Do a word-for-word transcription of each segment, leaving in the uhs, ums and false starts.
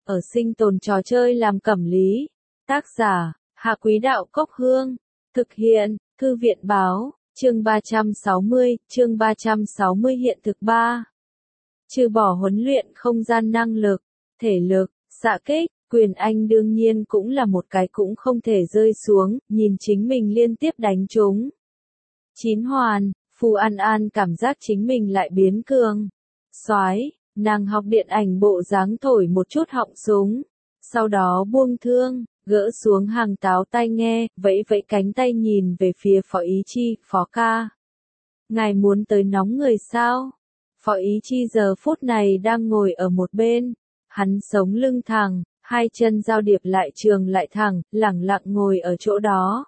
ở sinh tồn trò chơi làm cẩm lý. Tác giả, Hạ Quý Đạo Cốc Hương. Thực hiện, Thư viện Báo, chương ba trăm sáu mươi, chương ba trăm sáu mươi hiện thực ba. Trừ bỏ huấn luyện không gian năng lực, thể lực, xạ kích, Quyền Anh đương nhiên cũng là một cái cũng không thể rơi xuống, nhìn chính mình liên tiếp đánh trúng. Chín hoàn, Phù An An cảm giác chính mình lại biến cường. Soái, nàng học điện ảnh bộ dáng thổi một chút họng súng, sau đó buông thương, gỡ xuống hàng táo tai nghe, vẫy vẫy cánh tay nhìn về phía Phó Ý Chi, Phó ca. Ngài muốn tới nóng người sao? Phó Ý Chi giờ phút này đang ngồi ở một bên, hắn sống lưng thẳng, hai chân giao điệp lại trường lại thẳng, lẳng lặng ngồi ở chỗ đó.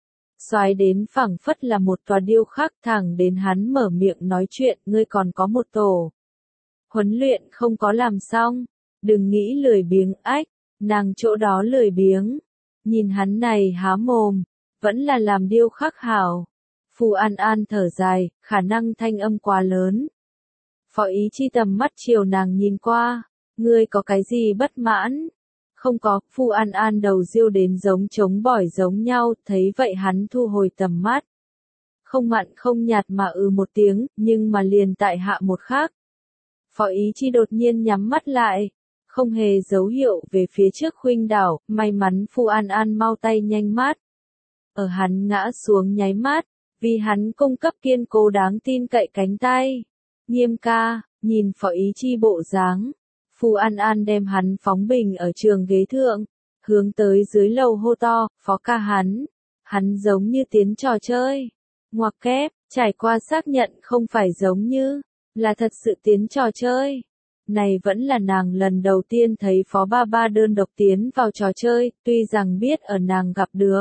Soái đến phảng phất là một tòa điêu khắc, thẳng đến hắn mở miệng nói chuyện, ngươi còn có một tổ. Huấn luyện không có làm xong, đừng nghĩ lười biếng ách, nàng chỗ đó lười biếng. Nhìn hắn này há mồm, vẫn là làm điêu khắc hảo. Phù An An thở dài, khả năng thanh âm quá lớn. Phó Ý Chi tầm mắt chiều nàng nhìn qua, ngươi có cái gì bất mãn? Không có, Phù An An đầu riêu đến giống trống bỏi giống nhau, thấy vậy hắn thu hồi tầm mắt. Không mặn không nhạt mà ừ một tiếng, nhưng mà liền tại hạ một khác. Phó Ý Chi đột nhiên nhắm mắt lại, không hề dấu hiệu về phía trước khuynh đảo, may mắn Phù An An mau tay nhanh mát. Ở hắn ngã xuống nháy mắt, vì hắn cung cấp kiên cố đáng tin cậy cánh tay. Nghiêm ca, nhìn Phó Ý Chi bộ dáng. Phù An An đem hắn phóng bình ở trường ghế thượng, hướng tới dưới lầu hô to, Phó ca hắn. Hắn giống như tiến trò chơi. Ngoặc kép, trải qua xác nhận không phải giống như, là thật sự tiến trò chơi. Này vẫn là nàng lần đầu tiên thấy Phó Ba Ba đơn độc tiến vào trò chơi, tuy rằng biết ở nàng gặp được.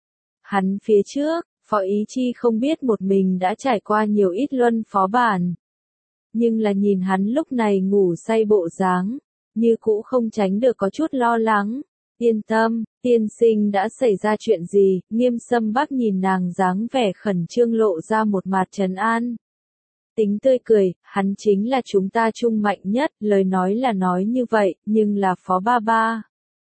Hắn phía trước, Phó Ý Chi không biết một mình đã trải qua nhiều ít luân phó bản. Nhưng là nhìn hắn lúc này ngủ say bộ dáng, như cũ không tránh được có chút lo lắng. Yên tâm, tiên sinh đã xảy ra chuyện gì? Nghiêm Sâm Bắc nhìn nàng dáng vẻ khẩn trương lộ ra một mặt trấn an. Tính tươi cười, hắn chính là chúng ta trung mạnh nhất, lời nói là nói như vậy, nhưng là Phó Ba Ba.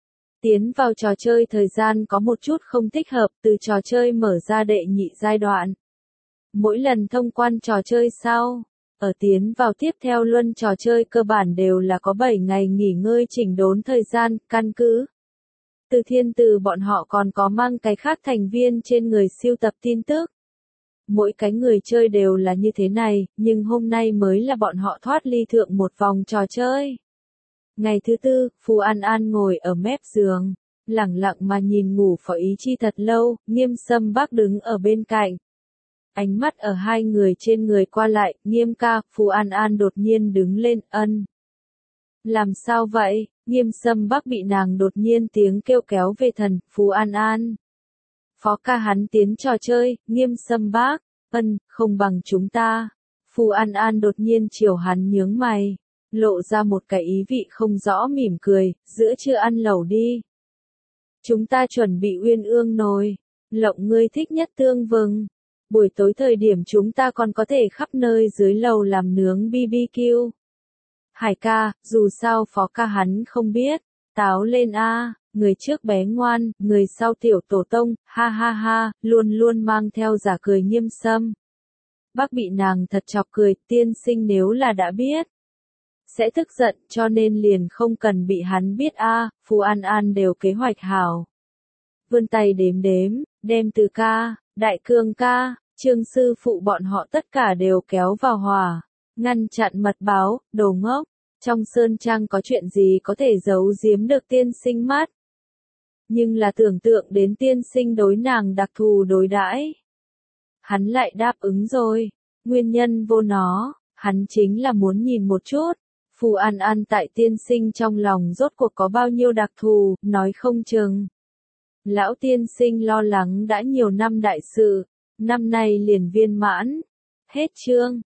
Tiến vào trò chơi thời gian có một chút không thích hợp, từ trò chơi mở ra đệ nhị giai đoạn. Mỗi lần thông quan trò chơi sau, ở tiến vào tiếp theo luân trò chơi cơ bản đều là có bảy ngày nghỉ ngơi chỉnh đốn thời gian, căn cứ. Từ Thiên Từ bọn họ còn có mang cái khác thành viên trên người siêu tập tin tức. Mỗi cái người chơi đều là như thế này, nhưng hôm nay mới là bọn họ thoát ly thượng một vòng trò chơi. Ngày thứ tư, Phù An An ngồi ở mép giường, lẳng lặng mà nhìn ngủ Phó Ý Chi thật lâu, Nghiêm Sâm Bắc đứng ở bên cạnh. Ánh mắt ở hai người trên người qua lại, Nghiêm ca, Phù An An đột nhiên đứng lên, ân. Làm sao vậy? Nghiêm Sâm Bắc bị nàng đột nhiên tiếng kêu kéo về thần, Phù An An. Phó ca hắn tiến trò chơi, Nghiêm Sâm Bắc, ân, không bằng chúng ta. Phù An An đột nhiên chiều hắn nhướng mày, lộ ra một cái ý vị không rõ mỉm cười, giữa trưa ăn lẩu đi. Chúng ta chuẩn bị uyên ương nồi, lộng ngươi thích nhất tương vừng. Buổi tối thời điểm chúng ta còn có thể khắp nơi dưới lầu làm nướng bi bi kiu. Hải ca, dù sao Phó ca hắn không biết, táo lên a, người trước bé ngoan, người sau tiểu tổ tông, ha ha ha, luôn luôn mang theo giả cười Nghiêm Sâm. Bác bị nàng thật chọc cười, tiên sinh nếu là đã biết, sẽ tức giận, cho nên liền không cần bị hắn biết a. Phù An An đều kế hoạch hảo. Vươn tay đếm đếm, đem Từ ca, Đại Cương ca, Trương sư phụ bọn họ tất cả đều kéo vào hòa, ngăn chặn mật báo, đồ ngốc. Trong sơn trang có chuyện gì có thể giấu giếm được tiên sinh mắt. Nhưng là tưởng tượng đến tiên sinh đối nàng đặc thù đối đãi, hắn lại đáp ứng rồi. Nguyên nhân vô nó, hắn chính là muốn nhìn một chút. Phù An An tại tiên sinh trong lòng rốt cuộc có bao nhiêu đặc thù, nói không chừng. Lão tiên sinh lo lắng đã nhiều năm đại sự, năm nay liền viên mãn. Hết chương.